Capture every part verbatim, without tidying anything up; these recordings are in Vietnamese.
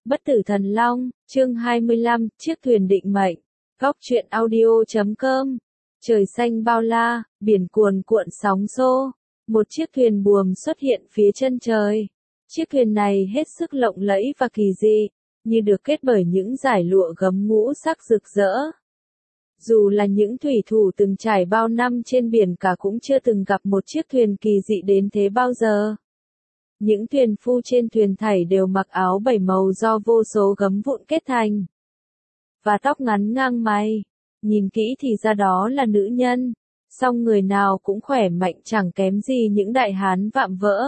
Bất tử thần long, chương hai mươi lăm, chiếc thuyền định mệnh. Góc truyện audio chấm com. Trời xanh bao la, biển cuồn cuộn sóng xô. Một chiếc thuyền buồm xuất hiện phía chân trời. Chiếc thuyền này hết sức lộng lẫy và kỳ dị, như được kết bởi những dải lụa gấm ngũ sắc rực rỡ. Dù là những thủy thủ từng trải bao năm trên biển cả cũng chưa từng gặp một chiếc thuyền kỳ dị đến thế bao giờ. Những thuyền phu trên thuyền thảy đều mặc áo bảy màu do vô số gấm vụn kết thành. Và tóc ngắn ngang mày. Nhìn kỹ thì ra đó là nữ nhân. Song người nào cũng khỏe mạnh chẳng kém gì những đại hán vạm vỡ.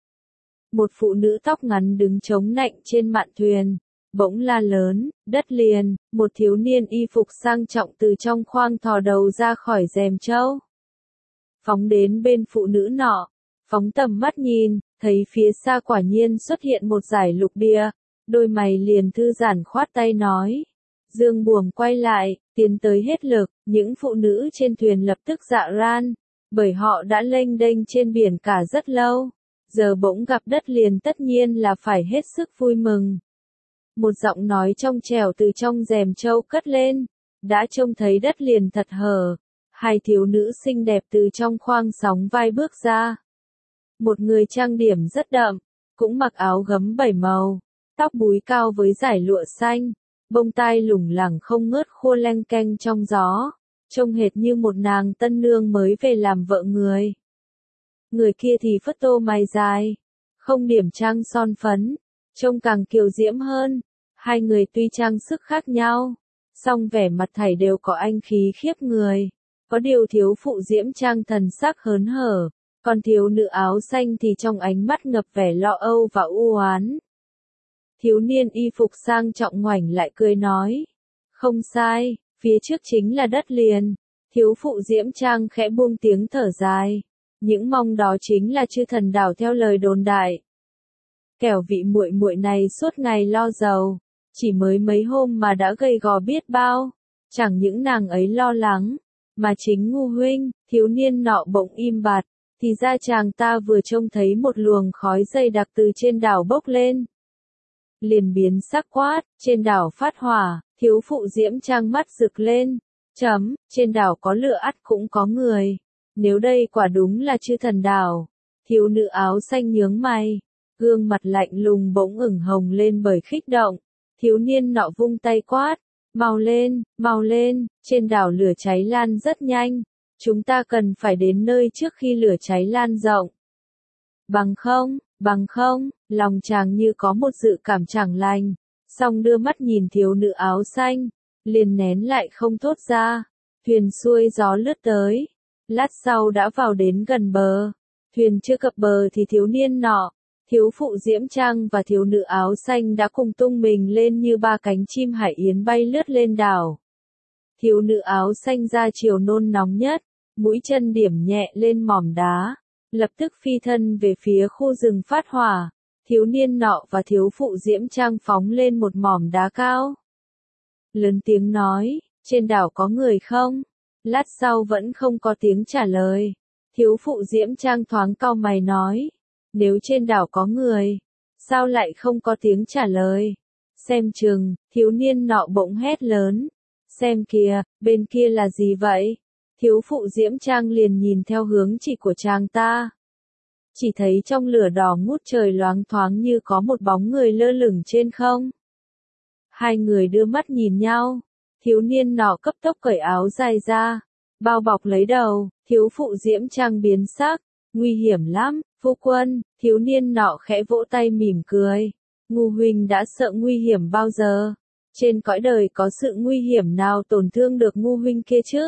Một phụ nữ tóc ngắn đứng chống nạnh trên mạn thuyền. Bỗng la lớn, đất liền, một thiếu niên y phục sang trọng từ trong khoang thò đầu ra khỏi rèm trâu. Phóng đến bên phụ nữ nọ, phóng tầm mắt nhìn, thấy phía xa quả nhiên xuất hiện một dải lục địa, đôi mày liền thư giãn khoát tay nói. Dương buồm quay lại, tiến tới hết lực, những phụ nữ trên thuyền lập tức dạ ran, bởi họ đã lênh đênh trên biển cả rất lâu, giờ bỗng gặp đất liền tất nhiên là phải hết sức vui mừng. Một giọng nói trong trẻo từ trong rèm trâu cất lên, đã trông thấy đất liền thật hở, hai thiếu nữ xinh đẹp từ trong khoang sóng vai bước ra. Một người trang điểm rất đậm, cũng mặc áo gấm bảy màu, tóc búi cao với dải lụa xanh, bông tai lủng lẳng không ngớt khua leng keng trong gió, trông hệt như một nàng tân nương mới về làm vợ người. Người kia thì phất tô mày dài, không điểm trang son phấn, trông càng kiều diễm hơn. Hai người tuy trang sức khác nhau, song vẻ mặt thảy đều có anh khí khiếp người. Có điều thiếu phụ diễm trang thần sắc hớn hở, còn thiếu nữ áo xanh thì trong ánh mắt ngập vẻ lo âu và u oán. Thiếu niên y phục sang trọng ngoảnh lại cười nói. Không sai, phía trước chính là đất liền. Thiếu phụ diễm trang khẽ buông tiếng thở dài. Những mong đó chính là chư thần đảo theo lời đồn đại. Kẻo vị muội muội này suốt ngày lo giàu, chỉ mới mấy hôm mà đã gầy gò biết bao. Chẳng những nàng ấy lo lắng, mà chính Ngu huynh, thiếu niên nọ bỗng im bặt, thì ra chàng ta vừa trông thấy một luồng khói dày đặc từ trên đảo bốc lên. Liền biến sắc quát, trên đảo phát hỏa, thiếu phụ diễm trang mắt rực lên, chấm, trên đảo có lửa ắt cũng có người, nếu đây quả đúng là chư thần đảo. Thiếu nữ áo xanh nhướng mày, gương mặt lạnh lùng bỗng ửng hồng lên bởi khích động, thiếu niên nọ vung tay quát, mau lên, mau lên, trên đảo lửa cháy lan rất nhanh, chúng ta cần phải đến nơi trước khi lửa cháy lan rộng. Bằng không, bằng không, lòng chàng như có một dự cảm chẳng lành, song đưa mắt nhìn thiếu nữ áo xanh, liền nén lại không thốt ra. Thuyền xuôi gió lướt tới, lát sau đã vào đến gần bờ. Thuyền chưa cập bờ thì thiếu niên nọ, thiếu phụ diễm trang và thiếu nữ áo xanh đã cùng tung mình lên như ba cánh chim hải yến bay lướt lên đảo. Thiếu nữ áo xanh ra chiều nôn nóng nhất, mũi chân điểm nhẹ lên mỏm đá, lập tức phi thân về phía khu rừng phát hỏa. Thiếu niên nọ và thiếu phụ diễm trang phóng lên một mỏm đá cao. Lớn tiếng nói, trên đảo có người không? Lát sau vẫn không có tiếng trả lời. Thiếu phụ diễm trang thoáng cau mày nói, nếu trên đảo có người, sao lại không có tiếng trả lời? Xem chừng, thiếu niên nọ bỗng hét lớn. Xem kìa, bên kia là gì vậy? Thiếu phụ diễm trang liền nhìn theo hướng chỉ của chàng ta. Chỉ thấy trong lửa đỏ ngút trời loáng thoáng như có một bóng người lơ lửng trên không. Hai người đưa mắt nhìn nhau, thiếu niên nọ cấp tốc cởi áo dài ra, bao bọc lấy đầu, thiếu phụ diễm trang biến sắc, nguy hiểm lắm, phu quân, thiếu niên nọ khẽ vỗ tay mỉm cười. Ngu huynh đã sợ nguy hiểm bao giờ? Trên cõi đời có sự nguy hiểm nào tổn thương được ngu huynh kia chứ?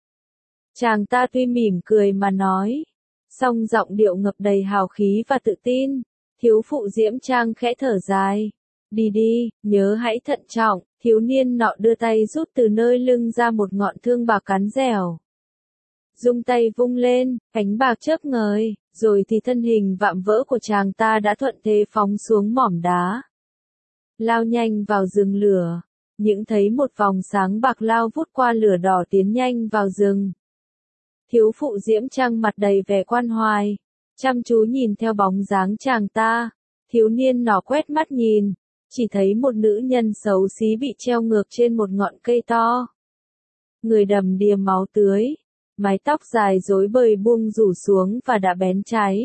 Chàng ta tuy mỉm cười mà nói, song giọng điệu ngập đầy hào khí và tự tin. Thiếu phụ diễm trang khẽ thở dài. Đi đi, nhớ hãy thận trọng. Thiếu niên nọ đưa tay rút từ nơi lưng ra một ngọn thương bạc cán dẻo. Dung tay vung lên, ánh bạc chớp ngời, rồi thì thân hình vạm vỡ của chàng ta đã thuận thế phóng xuống mỏm đá. Lao nhanh vào rừng lửa, những thấy một vòng sáng bạc lao vút qua lửa đỏ tiến nhanh vào rừng. Thiếu phụ diễm trang mặt đầy vẻ quan hoài, chăm chú nhìn theo bóng dáng chàng ta. Thiếu niên nọ quét mắt nhìn, chỉ thấy một nữ nhân xấu xí bị treo ngược trên một ngọn cây to. Người đầm đìa máu tươi, mái tóc dài rối bời buông rủ xuống và đã bén cháy.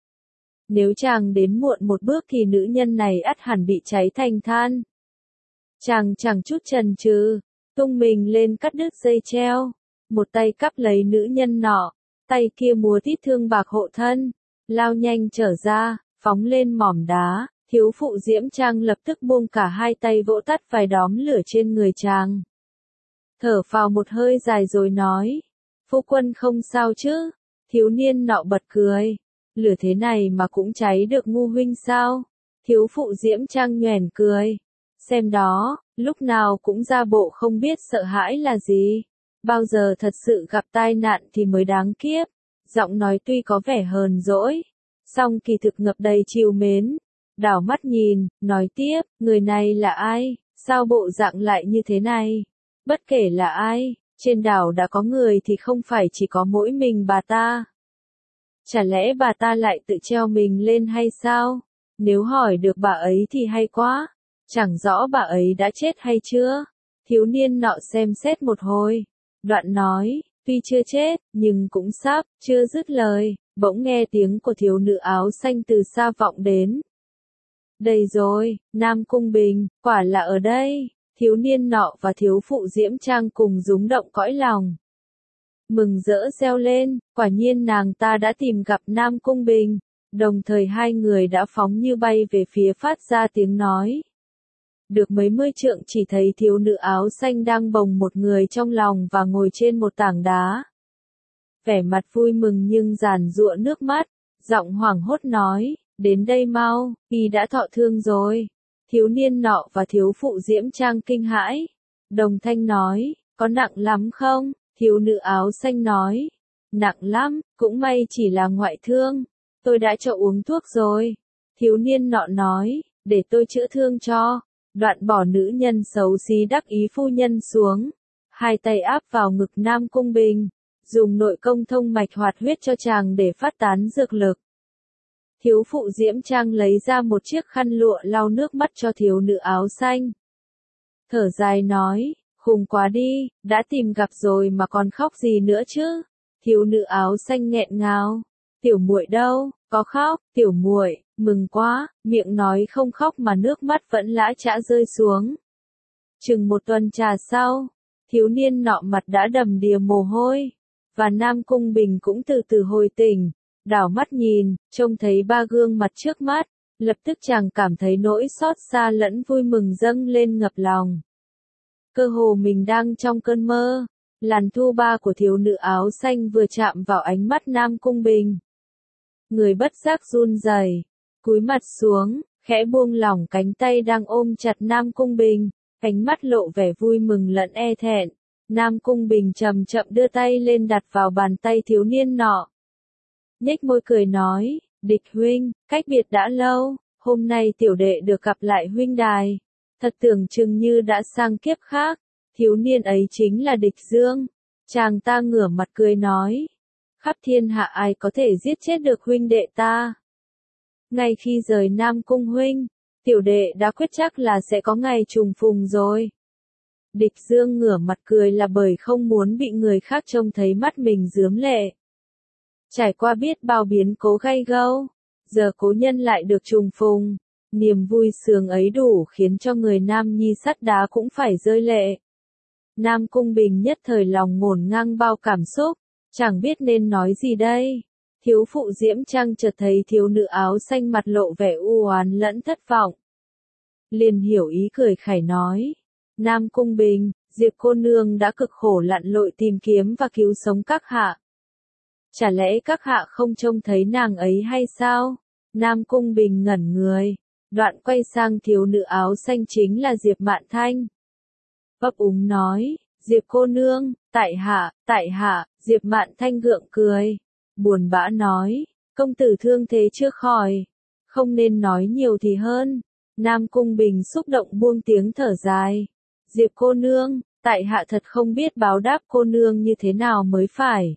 Nếu chàng đến muộn một bước thì nữ nhân này ắt hẳn bị cháy thành than. Chàng chẳng chút chần chừ, tung mình lên cắt đứt dây treo, một tay cắp lấy nữ nhân nọ, tay kia múa tít thương bạc hộ thân, lao nhanh trở ra, phóng lên mỏm đá. Thiếu phụ Diễm Trang lập tức buông cả hai tay vỗ tắt vài đóm lửa trên người chàng. Thở phào một hơi dài rồi nói, phu quân không sao chứ? Thiếu niên nọ bật cười, lửa thế này mà cũng cháy được ngu huynh sao? Thiếu phụ Diễm Trang nhoẻn cười, xem đó, lúc nào cũng ra bộ không biết sợ hãi là gì, bao giờ thật sự gặp tai nạn thì mới đáng kiếp. Giọng nói tuy có vẻ hờn dỗi, song kỳ thực ngập đầy trìu mến. Đảo mắt nhìn, nói tiếp, người này là ai, sao bộ dạng lại như thế này? Bất kể là ai, trên đảo đã có người thì không phải chỉ có mỗi mình bà ta. Chả lẽ bà ta lại tự treo mình lên hay sao? Nếu hỏi được bà ấy thì hay quá, chẳng rõ bà ấy đã chết hay chưa? Thiếu niên nọ xem xét một hồi, đoạn nói, tuy chưa chết, nhưng cũng sắp, chưa dứt lời, bỗng nghe tiếng của thiếu nữ áo xanh từ xa vọng đến. Đây rồi, Nam Cung Bình, quả là ở đây. Thiếu niên nọ và thiếu phụ Diễm Trang cùng rúng động cõi lòng. Mừng rỡ reo lên, quả nhiên nàng ta đã tìm gặp Nam Cung Bình. Đồng thời hai người đã phóng như bay về phía phát ra tiếng nói. Được mấy mươi trượng chỉ thấy thiếu nữ áo xanh đang bồng một người trong lòng và ngồi trên một tảng đá. Vẻ mặt vui mừng nhưng giàn giụa nước mắt, giọng hoảng hốt nói. Đến đây mau, y đã thọ thương rồi. Thiếu niên nọ và thiếu phụ Diễm Trang kinh hãi. Đồng thanh nói, có nặng lắm không? Thiếu nữ áo xanh nói, nặng lắm, cũng may chỉ là ngoại thương. Tôi đã cho uống thuốc rồi. Thiếu niên nọ nói, để tôi chữa thương cho. Đoạn bỏ nữ nhân xấu xí đắc ý phu nhân xuống. Hai tay áp vào ngực Nam Cung Bình. Dùng nội công thông mạch hoạt huyết cho chàng để phát tán dược lực. Thiếu phụ Diễm Trang lấy ra một chiếc khăn lụa lau nước mắt cho thiếu nữ áo xanh. Thở dài nói, khùng quá đi, đã tìm gặp rồi mà còn khóc gì nữa chứ? Thiếu nữ áo xanh nghẹn ngào, tiểu muội đâu, có khóc, tiểu muội, mừng quá, miệng nói không khóc mà nước mắt vẫn lã chã rơi xuống. Chừng một tuần trà sau, thiếu niên nọ mặt đã đầm đìa mồ hôi, và Nam Cung Bình cũng từ từ hồi tỉnh. Đảo mắt nhìn, trông thấy ba gương mặt trước mắt, lập tức chàng cảm thấy nỗi xót xa lẫn vui mừng dâng lên ngập lòng. Cơ hồ mình đang trong cơn mơ, làn thu ba của thiếu nữ áo xanh vừa chạm vào ánh mắt Nam Cung Bình. Người bất giác run rẩy, cúi mặt xuống, khẽ buông lỏng cánh tay đang ôm chặt Nam Cung Bình, ánh mắt lộ vẻ vui mừng lẫn e thẹn. Nam Cung Bình chậm chậm đưa tay lên đặt vào bàn tay thiếu niên nọ. Nhếch môi cười nói, địch huynh, cách biệt đã lâu, hôm nay tiểu đệ được gặp lại huynh đài. Thật tưởng chừng như đã sang kiếp khác, thiếu niên ấy chính là địch dương. Chàng ta ngửa mặt cười nói, khắp thiên hạ ai có thể giết chết được huynh đệ ta. Ngay khi rời Nam Cung huynh, tiểu đệ đã quyết chắc là sẽ có ngày trùng phùng rồi. Địch dương ngửa mặt cười là bởi không muốn bị người khác trông thấy mắt mình rướm lệ. Trải qua biết bao biến cố gay gâu, giờ cố nhân lại được trùng phùng, niềm vui sướng ấy đủ khiến cho người nam nhi sắt đá cũng phải rơi lệ. Nam Cung Bình nhất thời lòng ngổn ngang bao cảm xúc, chẳng biết nên nói gì đây. Thiếu phụ Diễm Trang chợt thấy thiếu nữ áo xanh mặt lộ vẻ u oán lẫn thất vọng. Liền hiểu ý cười khẩy nói, Nam Cung Bình, Diệp cô nương đã cực khổ lặn lội tìm kiếm và cứu sống các hạ. Chả lẽ các hạ không trông thấy nàng ấy hay sao? Nam Cung Bình ngẩn người, đoạn quay sang thiếu nữ áo xanh chính là Diệp Mạn Thanh. Ấp úng nói, Diệp cô nương, tại hạ, tại hạ, Diệp Mạn Thanh gượng cười, buồn bã nói, công tử thương thế chưa khỏi, không nên nói nhiều thì hơn. Nam Cung Bình xúc động buông tiếng thở dài, Diệp cô nương, tại hạ thật không biết báo đáp cô nương như thế nào mới phải.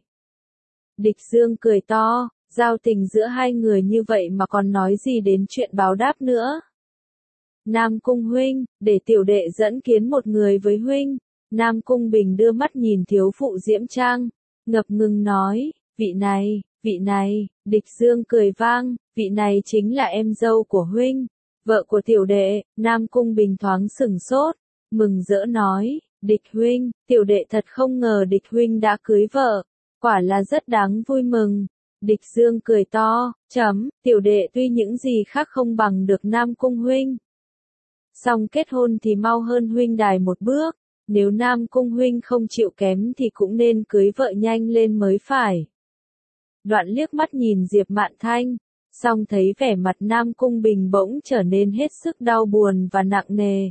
Địch Dương cười to, giao tình giữa hai người như vậy mà còn nói gì đến chuyện báo đáp nữa. Nam Cung huynh, để tiểu đệ dẫn kiến một người với huynh. Nam Cung Bình đưa mắt nhìn thiếu phụ Diễm Trang, ngập ngừng nói, vị này, vị này, Địch Dương cười vang, vị này chính là em dâu của huynh, vợ của tiểu đệ. Nam Cung Bình thoáng sửng sốt, mừng rỡ nói, Địch huynh, tiểu đệ thật không ngờ Địch huynh đã cưới vợ, quả là rất đáng vui mừng. Địch Dương cười to, chấm, tiểu đệ tuy những gì khác không bằng được Nam Cung huynh, song kết hôn thì mau hơn huynh đài một bước, nếu Nam Cung huynh không chịu kém thì cũng nên cưới vợ nhanh lên mới phải. Đoạn liếc mắt nhìn Diệp Mạn Thanh, song thấy vẻ mặt Nam Cung Bình bỗng trở nên hết sức đau buồn và nặng nề.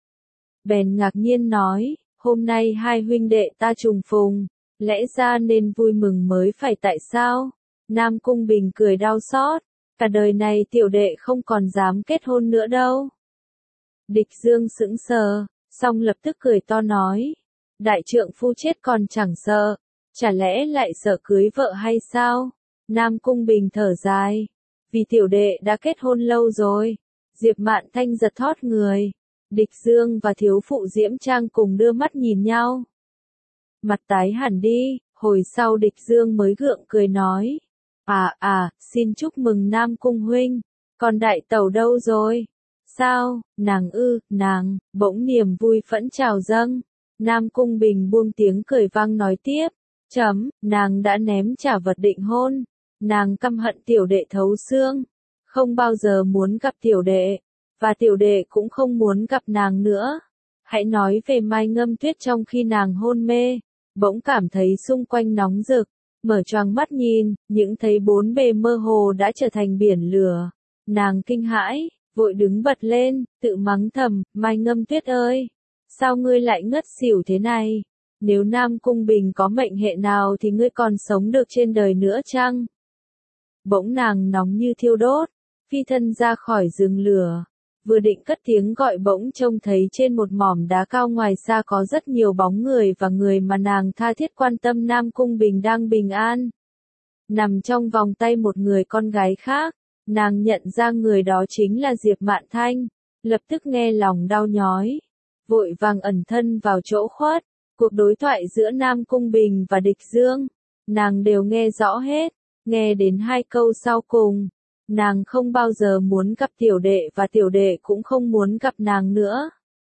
Bèn ngạc nhiên nói, hôm nay hai huynh đệ ta trùng phùng, lẽ ra nên vui mừng mới phải tại sao? Nam Cung Bình cười đau xót, cả đời này tiểu đệ không còn dám kết hôn nữa đâu. Địch Dương sững sờ, song lập tức cười to nói, đại trượng phu chết còn chẳng sợ, chả lẽ lại sợ cưới vợ hay sao? Nam Cung Bình thở dài, vì tiểu đệ đã kết hôn lâu rồi. Diệp Mạn Thanh giật thót người, Địch Dương và thiếu phụ Diễm Trang cùng đưa mắt nhìn nhau. Mặt tái hẳn đi, hồi sau Địch Dương mới gượng cười nói, à à, xin chúc mừng Nam Cung huynh, còn đại tẩu đâu rồi? Sao, nàng ư, nàng, bỗng niềm vui phẫn trào dâng. Nam Cung Bình buông tiếng cười vang nói tiếp, chấm, nàng đã ném trả vật định hôn, nàng căm hận tiểu đệ thấu xương, không bao giờ muốn gặp tiểu đệ, và tiểu đệ cũng không muốn gặp nàng nữa. Hãy nói về Mai Ngâm Tuyết trong khi nàng hôn mê, bỗng cảm thấy xung quanh nóng rực, mở choàng mắt nhìn, những thấy bốn bề mơ hồ đã trở thành biển lửa. Nàng kinh hãi, vội đứng bật lên, tự mắng thầm, Mai Ngâm Tuyết ơi, sao ngươi lại ngất xỉu thế này? Nếu Nam Cung Bình có mệnh hệ nào thì ngươi còn sống được trên đời nữa chăng? Bỗng nàng nóng như thiêu đốt, phi thân ra khỏi rừng lửa, vừa định cất tiếng gọi bỗng trông thấy trên một mỏm đá cao ngoài xa có rất nhiều bóng người và người mà nàng tha thiết quan tâm Nam Cung Bình đang bình an, nằm trong vòng tay một người con gái khác. Nàng nhận ra người đó chính là Diệp Mạn Thanh, lập tức nghe lòng đau nhói, vội vàng ẩn thân vào chỗ khuất. Cuộc đối thoại giữa Nam Cung Bình và Địch Dương, nàng đều nghe rõ hết, nghe đến hai câu sau cùng, nàng không bao giờ muốn gặp tiểu đệ và tiểu đệ cũng không muốn gặp nàng nữa.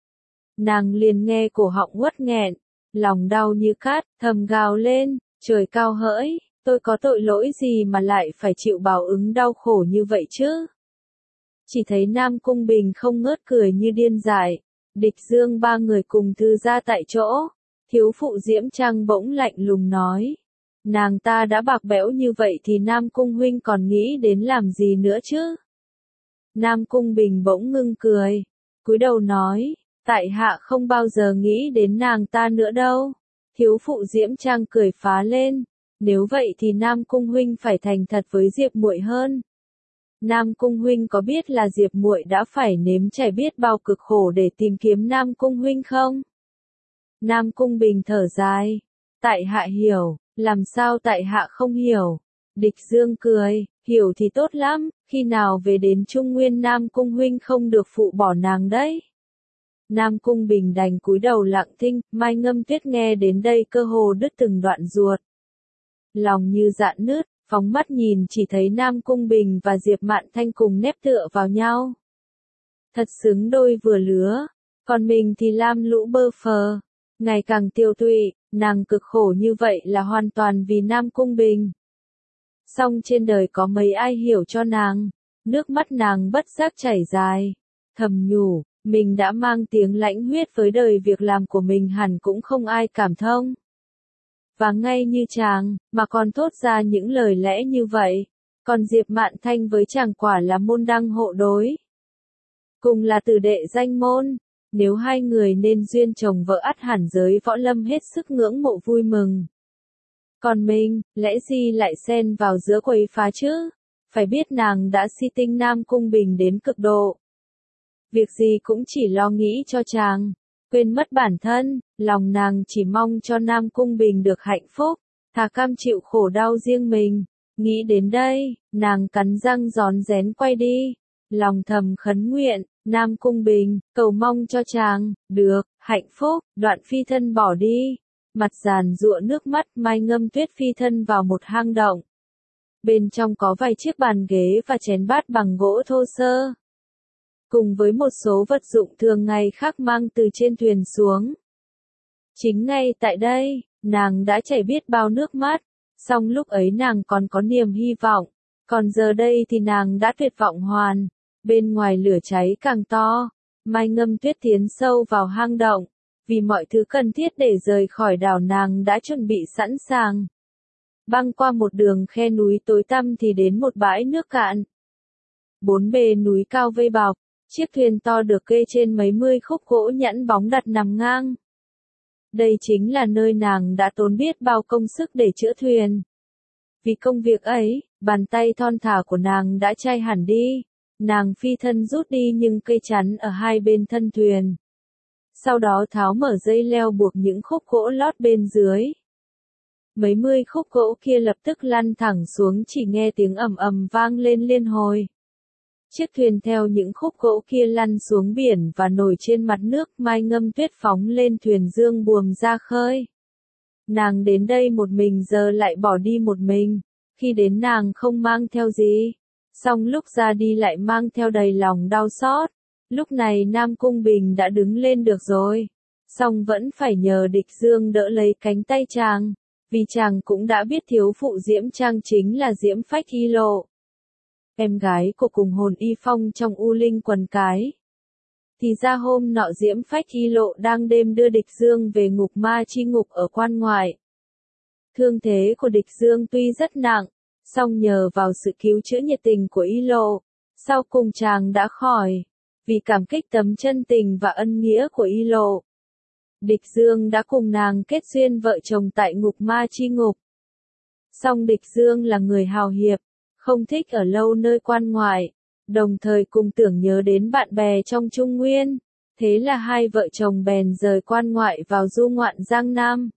Nàng liền nghe cổ họng uất nghẹn, lòng đau như cát, thầm gào lên, trời cao hỡi, tôi có tội lỗi gì mà lại phải chịu báo ứng đau khổ như vậy chứ? Chỉ thấy Nam Cung Bình không ngớt cười như điên dại, Địch Dương ba người cùng thư ra tại chỗ, thiếu phụ Diễm Trang bỗng lạnh lùng nói, nàng ta đã bạc bẽo như vậy thì Nam Cung huynh còn nghĩ đến làm gì nữa chứ? Nam Cung Bình bỗng ngưng cười, cúi đầu nói, tại hạ không bao giờ nghĩ đến nàng ta nữa đâu. Thiếu phụ Diễm Trang cười phá lên, nếu vậy thì Nam Cung huynh phải thành thật với Diệp muội hơn. Nam Cung huynh có biết là Diệp muội đã phải nếm trải biết bao cực khổ để tìm kiếm Nam Cung huynh không? Nam Cung Bình thở dài, tại hạ hiểu, làm sao tại hạ không hiểu? Địch Dương cười, hiểu thì tốt lắm, khi nào về đến Trung Nguyên Nam Cung huynh không được phụ bỏ nàng đấy. Nam Cung Bình đành cúi đầu lặng thinh, Mai Ngâm Tuyết nghe đến đây cơ hồ đứt từng đoạn ruột. Lòng như dạn nứt, phóng mắt nhìn chỉ thấy Nam Cung Bình và Diệp Mạn Thanh cùng nép tựa vào nhau. Thật xứng đôi vừa lứa, còn mình thì lam lũ bơ phờ, ngày càng tiêu tụy, nàng cực khổ như vậy là hoàn toàn vì Nam Cung Bình. Song trên đời có mấy ai hiểu cho nàng, nước mắt nàng bất giác chảy dài, thầm nhủ, mình đã mang tiếng lãnh huyết với đời việc làm của mình hẳn cũng không ai cảm thông. Và ngay như chàng, mà còn thốt ra những lời lẽ như vậy, còn Diệp Mạn Thanh với chàng quả là môn đăng hộ đối. Cùng là tử đệ danh môn, nếu hai người nên duyên chồng vợ ắt hẳn giới võ lâm hết sức ngưỡng mộ vui mừng. Còn mình, lẽ gì lại xen vào giữa quấy phá chứ? Phải biết nàng đã si tinh Nam Cung Bình đến cực độ. Việc gì cũng chỉ lo nghĩ cho chàng, quên mất bản thân, lòng nàng chỉ mong cho Nam Cung Bình được hạnh phúc, thà cam chịu khổ đau riêng mình. Nghĩ đến đây, nàng cắn răng rón rén quay đi, lòng thầm khấn nguyện, Nam Cung Bình, cầu mong cho chàng, được, hạnh phúc, đoạn phi thân bỏ đi. Mặt giàn giụa nước mắt, Mai Ngâm Tuyết phi thân vào một hang động. Bên trong có vài chiếc bàn ghế và chén bát bằng gỗ thô sơ. Cùng với một số vật dụng thường ngày khác mang từ trên thuyền xuống. Chính ngay tại đây, nàng đã chảy biết bao nước mắt. Song lúc ấy nàng còn có niềm hy vọng. Còn giờ đây thì nàng đã tuyệt vọng hoàn. Bên ngoài lửa cháy càng to. Mai Ngâm Tuyết tiến sâu vào hang động. Vì mọi thứ cần thiết để rời khỏi đảo nàng đã chuẩn bị sẵn sàng. Băng qua một đường khe núi tối tăm thì đến một bãi nước cạn. Bốn bề núi cao vây bọc, chiếc thuyền to được kê trên mấy mươi khúc gỗ nhẵn bóng đặt nằm ngang. Đây chính là nơi nàng đã tốn biết bao công sức để chữa thuyền. Vì công việc ấy, bàn tay thon thả của nàng đã chai hẳn đi. Nàng phi thân rút đi những cây chắn ở hai bên thân thuyền. Sau đó tháo mở dây leo buộc những khúc gỗ lót bên dưới. Mấy mươi khúc gỗ kia lập tức lăn thẳng xuống, chỉ nghe tiếng ầm ầm vang lên liên hồi. Chiếc thuyền theo những khúc gỗ kia lăn xuống biển và nổi trên mặt nước. Mai Ngâm Tuyết phóng lên thuyền dương buồm ra khơi. Nàng đến đây một mình giờ lại bỏ đi một mình. Khi đến nàng không mang theo gì. Song lúc ra đi lại mang theo đầy lòng đau xót. Lúc này Nam Cung Bình đã đứng lên được rồi. Song vẫn phải nhờ Địch Dương đỡ lấy cánh tay chàng. Vì chàng cũng đã biết thiếu phụ Diễm Trang chính là Diễm Phách Y Lộ. Em gái của cùng hồn Y Phong trong U Linh quần cái. Thì ra hôm nọ Diễm Phách Y Lộ đang đêm đưa Địch Dương về ngục ma chi ngục ở quan ngoại. Thương thế của Địch Dương tuy rất nặng, song nhờ vào sự cứu chữa nhiệt tình của Y Lộ, sau cùng chàng đã khỏi. Vì cảm kích tấm chân tình và ân nghĩa của Y Lộ, Địch Dương đã cùng nàng kết duyên vợ chồng tại ngục ma chi ngục. Song Địch Dương là người hào hiệp, không thích ở lâu nơi quan ngoại, đồng thời cùng tưởng nhớ đến bạn bè trong Trung Nguyên. Thế là hai vợ chồng bèn rời quan ngoại vào du ngoạn Giang Nam.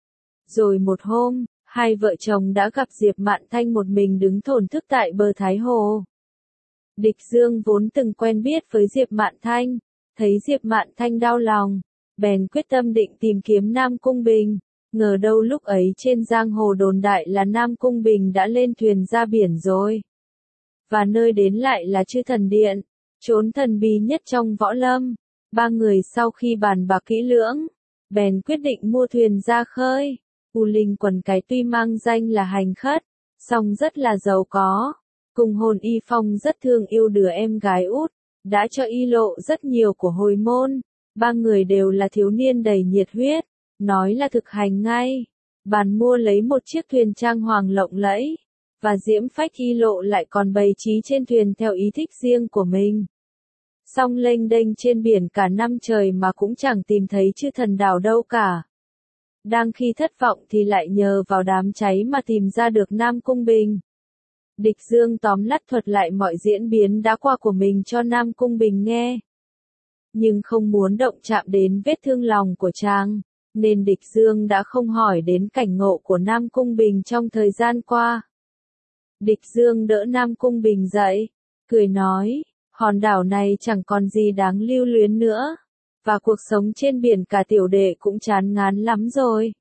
Rồi một hôm, hai vợ chồng đã gặp Diệp Mạn Thanh một mình đứng thổn thức tại bờ Thái Hồ. Địch Dương vốn từng quen biết với Diệp Mạn Thanh, thấy Diệp Mạn Thanh đau lòng, bèn quyết tâm định tìm kiếm Nam Cung Bình. Ngờ đâu lúc ấy trên giang hồ đồn đại là Nam Cung Bình đã lên thuyền ra biển rồi. Và nơi đến lại là Chư Thần Điện, chốn thần bí nhất trong võ lâm. Ba người sau khi bàn bạc kỹ lưỡng, bèn quyết định mua thuyền ra khơi. U Linh quần cái tuy mang danh là hành khất, song rất là giàu có. Cùng hồn Y Phong rất thương yêu đứa em gái út, đã cho Y Lộ rất nhiều của hồi môn. Ba người đều là thiếu niên đầy nhiệt huyết, nói là thực hành ngay. Bàn mua lấy một chiếc thuyền trang hoàng lộng lẫy, và Diễm Phách Y Lộ lại còn bày trí trên thuyền theo ý thích riêng của mình. Song lênh đênh trên biển cả năm trời mà cũng chẳng tìm thấy Chư Thần đảo đâu cả. Đang khi thất vọng thì lại nhờ vào đám cháy mà tìm ra được Nam Cung Bình. Địch Dương tóm lắt thuật lại mọi diễn biến đã qua của mình cho Nam Cung Bình nghe. Nhưng không muốn động chạm đến vết thương lòng của chàng, nên Địch Dương đã không hỏi đến cảnh ngộ của Nam Cung Bình trong thời gian qua. Địch Dương đỡ Nam Cung Bình dậy, cười nói, hòn đảo này chẳng còn gì đáng lưu luyến nữa, và cuộc sống trên biển cả tiểu đệ cũng chán ngán lắm rồi.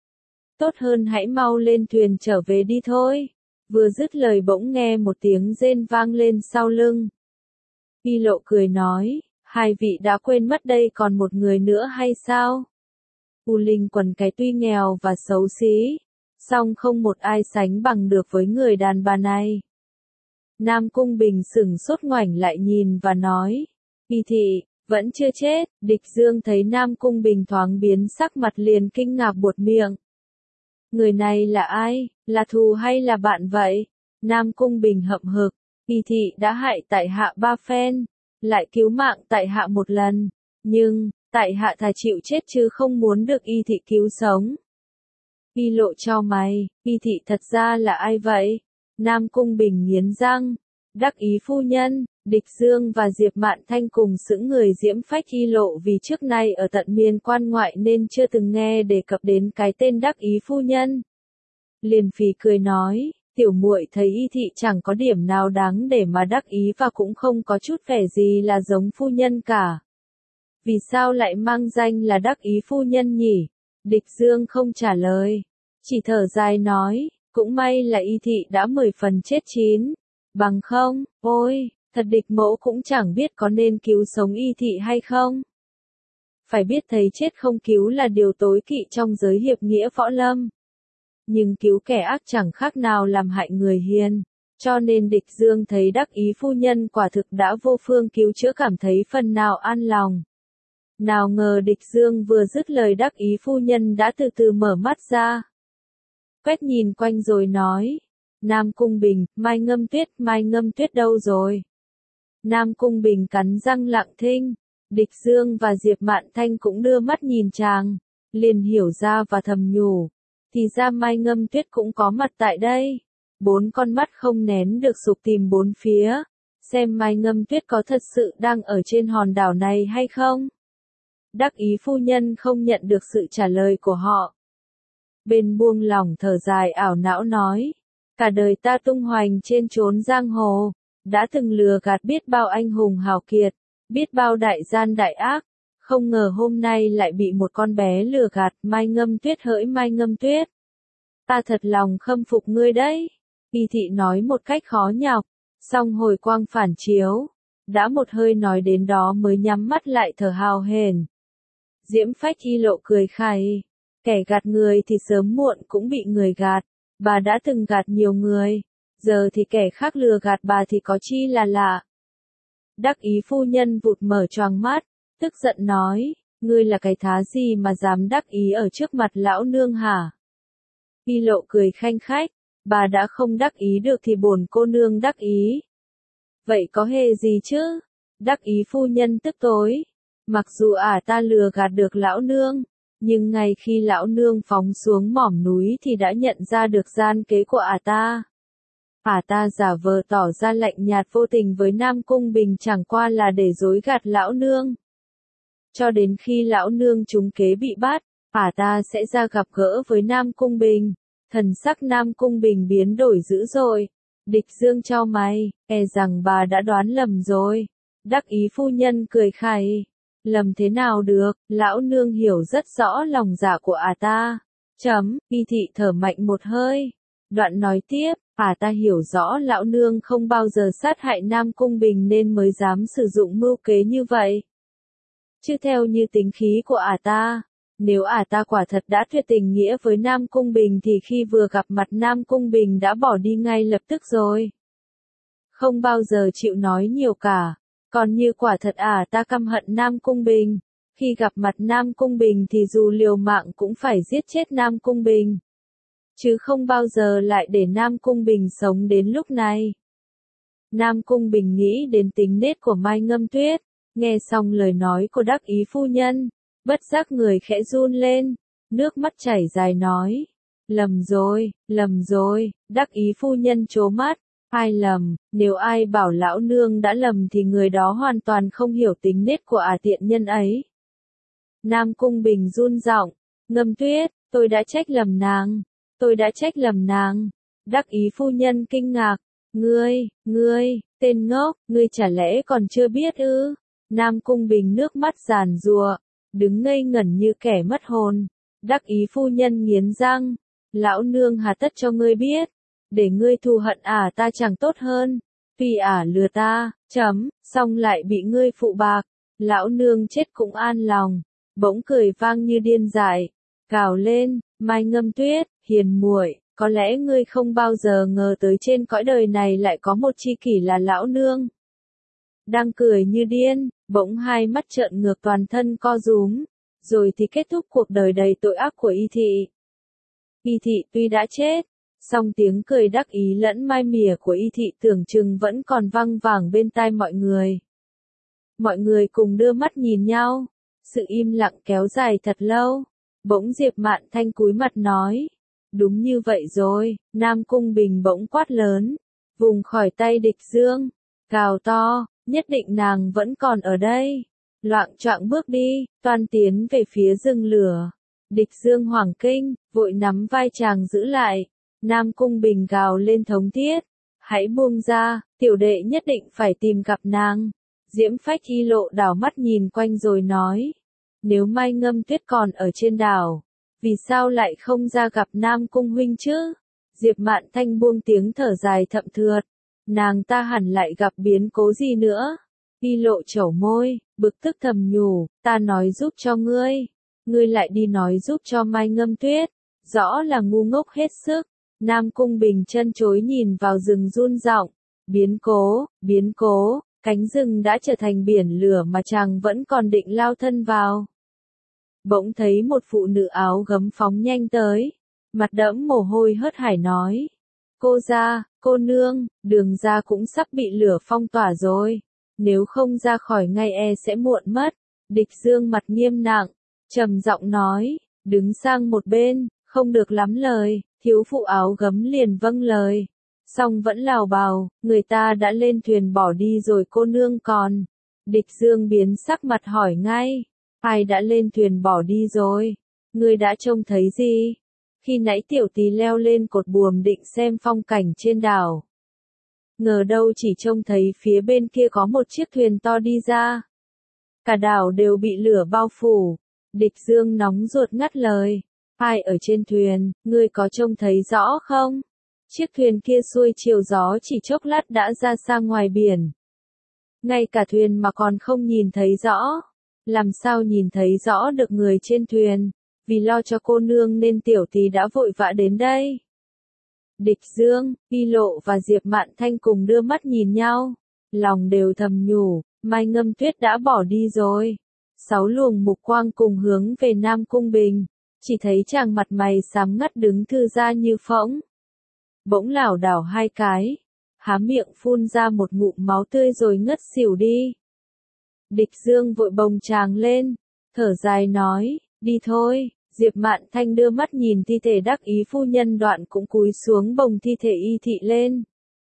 Tốt hơn hãy mau lên thuyền trở về đi thôi. Vừa dứt lời bỗng nghe một tiếng rên vang lên sau lưng. Y Lộ cười nói, hai vị đã quên mất đây còn một người nữa hay sao? U Linh quần cái tuy nghèo và xấu xí, song không một ai sánh bằng được với người đàn bà này. Nam Cung Bình sửng sốt ngoảnh lại nhìn và nói, Y thị, vẫn chưa chết. Địch Dương thấy Nam Cung Bình thoáng biến sắc mặt liền kinh ngạc buột miệng. Người này là ai, là thù hay là bạn vậy? Nam Cung Bình hậm hực, Y thị đã hại tại hạ ba phen, lại cứu mạng tại hạ một lần, nhưng, tại hạ thà chịu chết chứ không muốn được Y thị cứu sống. Y Lộ chau mày, Y thị thật ra là ai vậy? Nam Cung Bình nghiến răng, đắc ý phu nhân. Địch Dương và Diệp Mạn Thanh cùng sững người Diễm Phách Y Lộ vì trước nay ở tận miền quan ngoại nên chưa từng nghe đề cập đến cái tên đắc ý phu nhân. Liền phì cười nói, Tiểu muội thấy Y thị chẳng có điểm nào đáng để mà đắc ý và cũng không có chút vẻ gì là giống phu nhân cả. Vì sao lại mang danh là đắc ý phu nhân nhỉ? Địch Dương không trả lời, chỉ thở dài nói, cũng may là Y thị đã mười phần chết chín, bằng không, ôi, thật địch mẫu cũng chẳng biết có nên cứu sống Y thị hay không. Phải biết thấy chết không cứu là điều tối kỵ trong giới hiệp nghĩa võ lâm. Nhưng cứu kẻ ác chẳng khác nào làm hại người hiền, cho nên Địch Dương thấy đắc ý phu nhân quả thực đã vô phương cứu chữa cảm thấy phần nào an lòng. Nào ngờ Địch Dương vừa dứt lời đắc ý phu nhân đã từ từ mở mắt ra. Quét nhìn quanh rồi nói, Nam Cung Bình, Mai Ngâm Tuyết, Mai Ngâm Tuyết đâu rồi? Nam Cung Bình cắn răng lặng thinh, Địch Dương và Diệp Mạn Thanh cũng đưa mắt nhìn chàng, liền hiểu ra và thầm nhủ, thì ra Mai Ngâm Tuyết cũng có mặt tại đây. Bốn con mắt không nén được sục tìm bốn phía, xem Mai Ngâm Tuyết có thật sự đang ở trên hòn đảo này hay không. Đắc ý phu nhân không nhận được sự trả lời của họ. Bên buông lòng thở dài ảo não nói, cả đời ta tung hoành trên chốn giang hồ, đã từng lừa gạt biết bao anh hùng hào kiệt, biết bao đại gian đại ác, không ngờ hôm nay lại bị một con bé lừa gạt. Mai Ngâm Tuyết hỡi Mai Ngâm Tuyết, ta thật lòng khâm phục ngươi đấy. Y thị nói một cách khó nhọc, song hồi quang phản chiếu, đã một hơi nói đến đó mới nhắm mắt lại thở hào hển. Diễm Phách Y lộ cười khẩy, kẻ gạt người thì sớm muộn cũng bị người gạt, bà đã từng gạt nhiều người, giờ thì kẻ khác lừa gạt bà thì có chi là lạ. Đắc ý phu nhân vụt mở choàng mắt, tức giận nói, ngươi là cái thá gì mà dám đắc ý ở trước mặt lão nương hả? Y lộ cười khanh khách, bà đã không đắc ý được thì bổn cô nương đắc ý. Vậy có hề gì chứ? Đắc ý phu nhân tức tối, mặc dù ả ta lừa gạt được lão nương, nhưng ngay khi lão nương phóng xuống mỏm núi thì đã nhận ra được gian kế của ả ta. Ả ta giả vờ tỏ ra lạnh nhạt vô tình với Nam Cung Bình chẳng qua là để dối gạt lão nương. Cho đến khi lão nương trúng kế bị bắt, ả ta sẽ ra gặp gỡ với Nam Cung Bình. Thần sắc Nam Cung Bình biến đổi dữ dội. Địch Dương chau mày, e rằng bà đã đoán lầm rồi. Đắc ý phu nhân cười khẩy. Lầm thế nào được, lão nương hiểu rất rõ lòng dạ của ả ta. Chấm, Y thị thở mạnh một hơi. Đoạn nói tiếp, ả ta hiểu rõ lão nương không bao giờ sát hại Nam Cung Bình nên mới dám sử dụng mưu kế như vậy. Chứ theo như tính khí của ả ta, nếu ả ta quả thật đã tuyệt tình nghĩa với Nam Cung Bình thì khi vừa gặp mặt Nam Cung Bình đã bỏ đi ngay lập tức rồi. Không bao giờ chịu nói nhiều cả. Còn như quả thật ả ta căm hận Nam Cung Bình, khi gặp mặt Nam Cung Bình thì dù liều mạng cũng phải giết chết Nam Cung Bình. Chứ không bao giờ lại để Nam Cung Bình sống đến lúc này. Nam Cung Bình nghĩ đến tính nết của Mai Ngâm Tuyết, nghe xong lời nói của đắc ý phu nhân, bất giác người khẽ run lên, nước mắt chảy dài nói. Lầm rồi, lầm rồi, đắc ý phu nhân trố mắt. Ai lầm, nếu ai bảo lão nương đã lầm thì người đó hoàn toàn không hiểu tính nết của ả tiện nhân ấy. Nam Cung Bình run giọng, Ngâm Tuyết, tôi đã trách lầm nàng, tôi đã trách lầm nàng. Đắc ý phu nhân kinh ngạc, ngươi, ngươi, tên ngốc, ngươi chả lẽ còn chưa biết ư? Nam Cung Bình nước mắt giàn giụa, đứng ngây ngẩn như kẻ mất hồn. Đắc ý phu nhân nghiến răng, lão nương hà tất cho ngươi biết. Để ngươi thù hận ả ta chẳng tốt hơn, vì ả lừa ta, chấm, xong lại bị ngươi phụ bạc, lão nương chết cũng an lòng. Bỗng cười vang như điên dại, gào lên, Mai Ngâm Tuyết, hiền muội, có lẽ ngươi không bao giờ ngờ tới trên cõi đời này lại có một tri kỷ là lão nương. Đang cười như điên, bỗng hai mắt trợn ngược toàn thân co rúm, rồi thì kết thúc cuộc đời đầy tội ác của Y thị. Y thị tuy đã chết, song tiếng cười đắc ý lẫn mai mỉa của Y thị tưởng chừng vẫn còn văng vẳng bên tai mọi người. Mọi người cùng đưa mắt nhìn nhau, sự im lặng kéo dài thật lâu, bỗng Diệp Mạn Thanh cúi mặt nói, đúng như vậy rồi. Nam Cung Bình bỗng quát lớn, vùng khỏi tay Địch Dương, gào to, nhất định nàng vẫn còn ở đây. Loạng choạng bước đi, toan tiến về phía rừng lửa. Địch Dương hoảng kinh, vội nắm vai chàng giữ lại. Nam Cung Bình gào lên thống thiết. Hãy buông ra, tiểu đệ nhất định phải tìm gặp nàng. Diễm Phách Y Lộ đảo mắt nhìn quanh rồi nói. Nếu Mai Ngâm Tuyết còn ở trên đảo, vì sao lại không ra gặp Nam Cung huynh chứ? Diệp Mạn Thanh buông tiếng thở dài thậm thượt. Nàng ta hẳn lại gặp biến cố gì nữa? Y Lộ chẩu môi, bực tức thầm nhủ, ta nói giúp cho ngươi. Ngươi lại đi nói giúp cho Mai Ngâm Tuyết. Rõ là ngu ngốc hết sức. Nam Cung Bình chân chối nhìn vào rừng run giọng. Biến cố, biến cố, cánh rừng đã trở thành biển lửa mà chàng vẫn còn định lao thân vào. Bỗng thấy một phụ nữ áo gấm phóng nhanh tới. Mặt đẫm mồ hôi hớt hải nói. Cô ra, cô nương, đường ra cũng sắp bị lửa phong tỏa rồi. Nếu không ra khỏi ngay e sẽ muộn mất. Địch Dương mặt nghiêm nặng, trầm giọng nói, đứng sang một bên, không được lắm lời. Thiếu phụ áo gấm liền vâng lời. Xong vẫn lào bào, người ta đã lên thuyền bỏ đi rồi cô nương còn. Địch Dương biến sắc mặt hỏi ngay. Ai đã lên thuyền bỏ đi rồi? Ngươi đã trông thấy gì? Khi nãy tiểu tỳ leo lên cột buồm định xem phong cảnh trên đảo. Ngờ đâu chỉ trông thấy phía bên kia có một chiếc thuyền to đi ra. Cả đảo đều bị lửa bao phủ. Địch Dương nóng ruột ngắt lời. Ai ở trên thuyền, ngươi có trông thấy rõ không? Chiếc thuyền kia xuôi chiều gió chỉ chốc lát đã ra sang ngoài biển. Ngay cả thuyền mà còn không nhìn thấy rõ. Làm sao nhìn thấy rõ được người trên thuyền? Vì lo cho cô nương nên tiểu tỳ đã vội vã đến đây. Địch Dương, Y Lộ và Diệp Mạn Thanh cùng đưa mắt nhìn nhau. Lòng đều thầm nhủ, Mai Ngâm Tuyết đã bỏ đi rồi. Sáu luồng mục quang cùng hướng về Nam Cung Bình. Chỉ thấy chàng mặt mày xám ngắt đứng thư ra như phỗng. Bỗng lảo đảo hai cái. Há miệng phun ra một ngụm máu tươi rồi ngất xỉu đi. Địch Dương vội bồng chàng lên. Thở dài nói, đi thôi. Diệp Mạn Thanh đưa mắt nhìn thi thể đắc ý phu nhân đoạn cũng cúi xuống bồng thi thể Y Thị lên.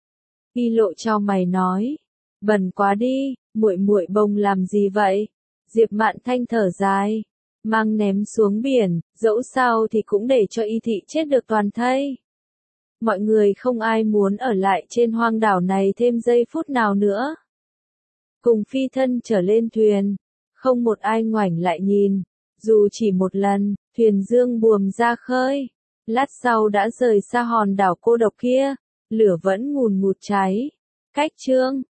Y Lộ cho mày nói, bẩn quá đi, muội muội bồng làm gì vậy? Diệp Mạn Thanh thở dài, mang ném xuống biển, dẫu sao thì cũng để cho Y Thị chết được toàn thây. Mọi người không ai muốn ở lại trên hoang đảo này thêm giây phút nào nữa. Cùng phi thân trở lên thuyền, không một ai ngoảnh lại nhìn, dù chỉ một lần. Thuyền dương buồm ra khơi, lát sau đã rời xa hòn đảo cô độc kia, lửa vẫn ngùn ngụt cháy. Cách chương